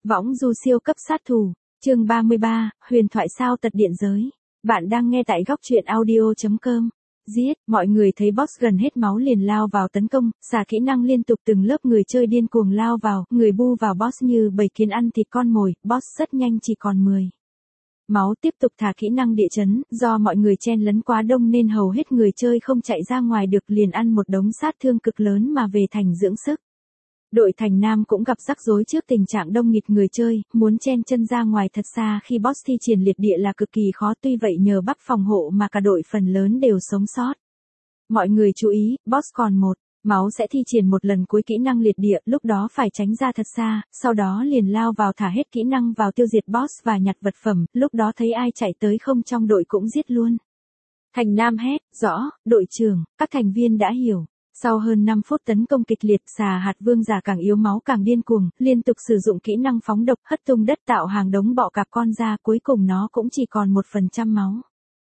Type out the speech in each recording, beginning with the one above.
Võng du siêu cấp sát thủ, chương 33, huyền thoại sao tật điện giới. Bạn đang nghe tại góc truyện audio.com. Giết, mọi người thấy boss gần hết máu liền lao vào tấn công, xả kỹ năng liên tục từng lớp người chơi điên cuồng lao vào, người bu vào boss như bầy kiến ăn thịt con mồi, boss rất nhanh chỉ còn 10. Máu tiếp tục thả kỹ năng địa chấn, do mọi người chen lấn quá đông nên hầu hết người chơi không chạy ra ngoài được liền ăn một đống sát thương cực lớn mà về thành dưỡng sức. Đội Thành Nam cũng gặp rắc rối trước tình trạng đông nghịt người chơi, muốn chen chân ra ngoài thật xa khi boss thi triển liệt địa là cực kỳ khó, tuy vậy nhờ bắp phòng hộ mà cả đội phần lớn đều sống sót. Mọi người chú ý, boss còn 1 máu sẽ thi triển một lần cuối kỹ năng liệt địa, lúc đó phải tránh ra thật xa, sau đó liền lao vào thả hết kỹ năng vào tiêu diệt boss và nhặt vật phẩm, lúc đó thấy ai chạy tới không trong đội cũng giết luôn. Thành Nam hét, rõ, đội trưởng, các thành viên đã hiểu. Sau hơn 5 phút tấn công kịch liệt, xà hạt vương giả càng yếu máu càng điên cuồng, liên tục sử dụng kỹ năng phóng độc, hất tung đất tạo hàng đống bọ cạp con ra, cuối cùng nó cũng chỉ còn 1% máu.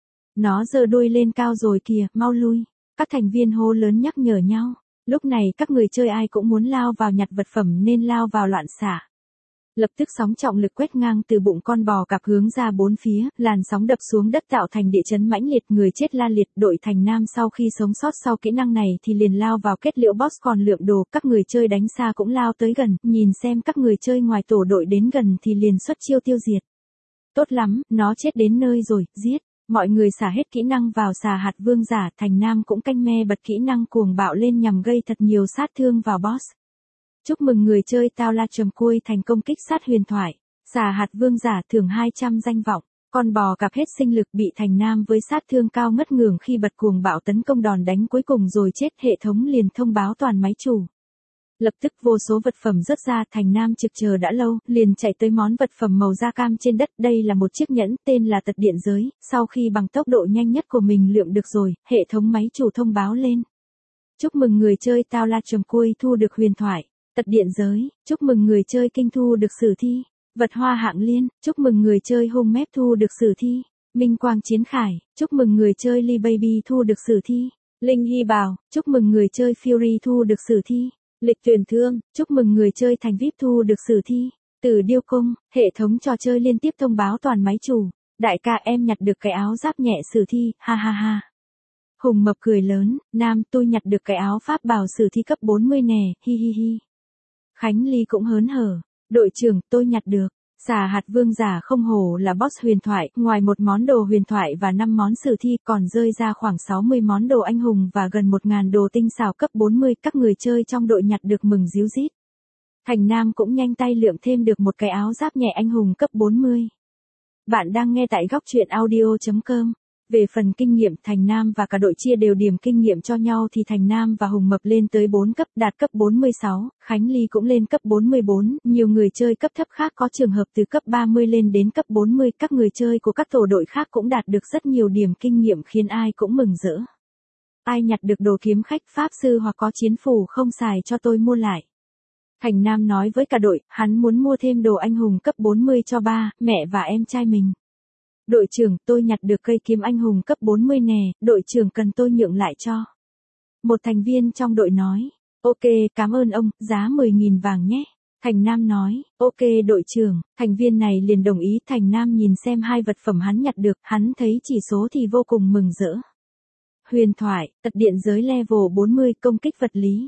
Nó giơ đuôi lên cao rồi kìa, mau lui. Các thành viên hô lớn nhắc nhở nhau. Lúc này các người chơi ai cũng muốn lao vào nhặt vật phẩm nên lao vào loạn xả. Lập tức sóng trọng lực quét ngang từ bụng con bò cạp hướng ra bốn phía, làn sóng đập xuống đất tạo thành địa chấn mãnh liệt, người chết la liệt. Đội Thành Nam sau khi sống sót sau kỹ năng này thì liền lao vào kết liễu boss còn lượm đồ, các người chơi đánh xa cũng lao tới gần, nhìn xem các người chơi ngoài tổ đội đến gần thì liền xuất chiêu tiêu diệt. Tốt lắm, nó chết đến nơi rồi, giết. Mọi người xả hết kỹ năng vào xà hạt vương giả, Thành Nam cũng canh me bật kỹ năng cuồng bạo lên nhằm gây thật nhiều sát thương vào boss. Chúc mừng người chơi tao la trầm côi thành công kích sát huyền thoại. Xà hạt vương giả thưởng 200 danh vọng. Con bò cạp hết sinh lực bị Thành Nam với sát thương cao ngất ngưởng khi bật cuồng bạo tấn công đòn đánh cuối cùng rồi chết, hệ thống liền thông báo toàn máy chủ. Lập tức vô số vật phẩm rớt ra, Thành Nam trực chờ đã lâu, liền chạy tới món vật phẩm màu da cam trên đất, đây là một chiếc nhẫn, tên là tật điện giới, sau khi bằng tốc độ nhanh nhất của mình lượm được rồi, hệ thống máy chủ thông báo lên. Chúc mừng người chơi tao la trầm côi thu được huyền thoại. Tật điện giới, chúc mừng người chơi kinh thu được sử thi. Vật hoa hạng liên, chúc mừng người chơi hung mép thu được sử thi. Minh quang chiến khải, chúc mừng người chơi Lee Baby thu được sử thi. Linh hy bào, chúc mừng người chơi Fury thu được sử thi. Lịch tuyển thương, chúc mừng người chơi thành VIP thu được sử thi. Từ điêu cung, hệ thống trò chơi liên tiếp thông báo toàn máy chủ. Đại ca em nhặt được cái áo giáp nhẹ sử thi, ha ha ha. Hùng mập cười lớn, Nam tôi nhặt được cái áo pháp bào sử thi cấp 40 nè, hi hi hi. Khánh Ly cũng hớn hở. Đội trưởng, tôi nhặt được. Xà hạt vương giả không hổ là boss huyền thoại, ngoài một món đồ huyền thoại và 5 món sử thi còn rơi ra khoảng 60 món đồ anh hùng và gần 1.000 đồ tinh xảo cấp 40, các người chơi trong đội nhặt được mừng ríu rít. Thành Nam cũng nhanh tay lượm thêm được một cái áo giáp nhẹ anh hùng cấp 40. Bạn đang nghe tại góc truyện audio.com. Về phần kinh nghiệm, Thành Nam và cả đội chia đều điểm kinh nghiệm cho nhau thì Thành Nam và Hùng Mập lên tới 4 cấp, đạt cấp 46, Khánh Ly cũng lên cấp 44, nhiều người chơi cấp thấp khác có trường hợp từ cấp 30 lên đến cấp 40, các người chơi của các tổ đội khác cũng đạt được rất nhiều điểm kinh nghiệm khiến ai cũng mừng rỡ. Ai nhặt được đồ kiếm khách pháp sư hoặc có chiến phủ không xài cho tôi mua lại. Thành Nam nói với cả đội, hắn muốn mua thêm đồ anh hùng cấp 40 cho ba, mẹ và em trai mình. Đội trưởng, tôi nhặt được cây kiếm anh hùng cấp 40 nè, đội trưởng cần tôi nhượng lại cho. Một thành viên trong đội nói, ok, cảm ơn ông, giá 10.000 vàng nhé. Thành Nam nói, ok đội trưởng, thành viên này liền đồng ý. Thành Nam nhìn xem hai vật phẩm hắn nhặt được, hắn thấy chỉ số thì vô cùng mừng rỡ. Huyền thoại, tật điện giới level 40, công kích vật lý,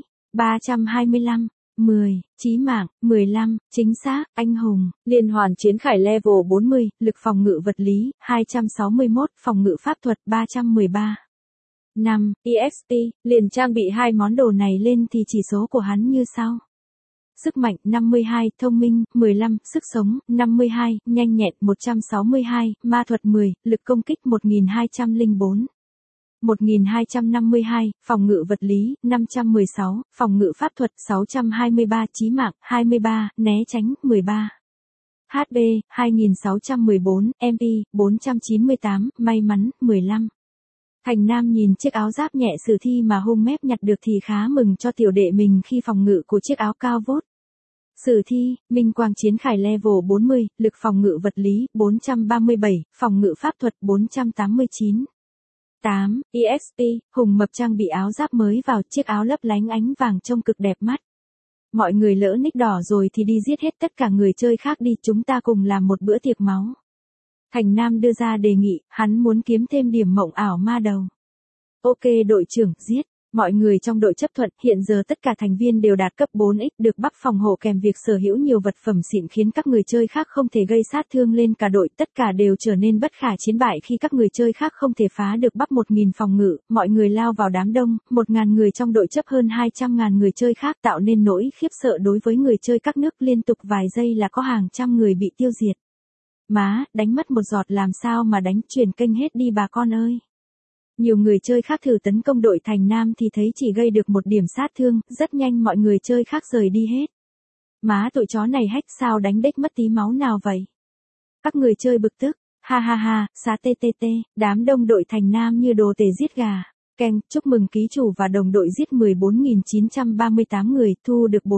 325. 10, chí mạng, 15, chính xác, anh hùng, liên hoàn chiến khải level 40, lực phòng ngự vật lý, 261, phòng ngự pháp thuật, 313. 5, EXP, liền trang bị hai món đồ này lên thì chỉ số của hắn như sau. Sức mạnh, 52, thông minh, 15, sức sống, 52, nhanh nhẹn, 162, ma thuật 10, lực công kích 1204. 1252, phòng ngự vật lý, 516, phòng ngự pháp thuật, 623, chí mạng, 23, né tránh, 13. HP, 2614, MP, 498, may mắn, 15. Thành Nam nhìn chiếc áo giáp nhẹ sử thi mà hung mép nhặt được thì khá mừng cho tiểu đệ mình khi phòng ngự của chiếc áo cao vút. Sử thi, Minh quang chiến khải level 40, lực phòng ngự vật lý, 437, phòng ngự pháp thuật, 489. 8. EXP, Hùng Mập trang bị áo giáp mới vào, chiếc áo lấp lánh ánh vàng trông cực đẹp mắt. Mọi người lỡ nick đỏ rồi thì đi giết hết tất cả người chơi khác đi, chúng ta cùng làm một bữa tiệc máu. Thành Nam đưa ra đề nghị, hắn muốn kiếm thêm điểm mộng ảo ma đầu. Ok đội trưởng, giết. Mọi người trong đội chấp thuận, hiện giờ tất cả thành viên đều đạt cấp 4X, được buff phòng hộ kèm việc sở hữu nhiều vật phẩm xịn khiến các người chơi khác không thể gây sát thương lên cả đội, tất cả đều trở nên bất khả chiến bại khi các người chơi khác không thể phá được buff 1000 phòng ngự, mọi người lao vào đám đông, 1000 người trong đội chấp hơn 200.000 người chơi khác tạo nên nỗi khiếp sợ đối với người chơi các nước, liên tục vài giây là có hàng trăm người bị tiêu diệt. Má, đánh mất một giọt làm sao mà đánh, chuyển kênh hết đi bà con ơi. Nhiều người chơi khác thử tấn công đội Thành Nam thì thấy chỉ gây được một điểm sát thương, rất nhanh mọi người chơi khác rời đi hết. Má tụi chó này hack sao đánh đếch mất tí máu nào vậy? Các người chơi bực tức, ha ha ha, xá ttt, đám đông đội Thành Nam như đồ tể giết gà. Keng, chúc mừng ký chủ và đồng đội giết 14.938 người, thu được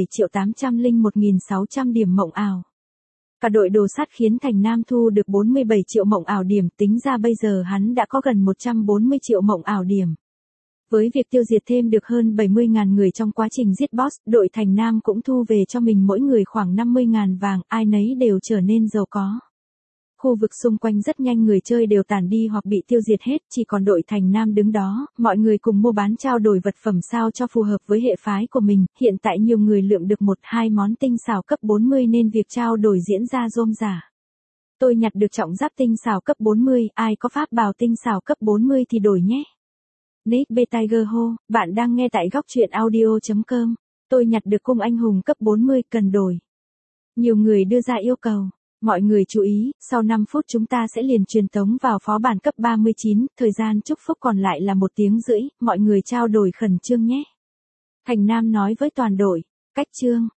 47.801.600 điểm mộng ảo. Cả đội đồ sắt khiến Thành Nam thu được 47 triệu mộng ảo điểm, tính ra bây giờ hắn đã có gần 140 triệu mộng ảo điểm. Với việc tiêu diệt thêm được hơn 70.000 người trong quá trình giết boss, đội Thành Nam cũng thu về cho mình mỗi người khoảng 50.000 vàng, ai nấy đều trở nên giàu có. Khu vực xung quanh rất nhanh người chơi đều tản đi hoặc bị tiêu diệt hết, chỉ còn đội Thành Nam đứng đó, mọi người cùng mua bán trao đổi vật phẩm sao cho phù hợp với hệ phái của mình, hiện tại nhiều người lượm được 1-2 món tinh xảo cấp 40 nên việc trao đổi diễn ra rôm rả. Tôi nhặt được trọng giáp tinh xảo cấp 40, ai có pháp bào tinh xảo cấp 40 thì đổi nhé. Nick B Tiger Ho, bạn đang nghe tại góc truyện audio.com. Tôi nhặt được cung anh hùng cấp 40, cần đổi. Nhiều người đưa ra yêu cầu. Mọi người chú ý, sau 5 phút chúng ta sẽ liền truyền tống vào phó bản cấp 39, thời gian chúc phúc còn lại là 1 tiếng rưỡi, mọi người trao đổi khẩn trương nhé. Thành Nam nói với toàn đội, cách chương.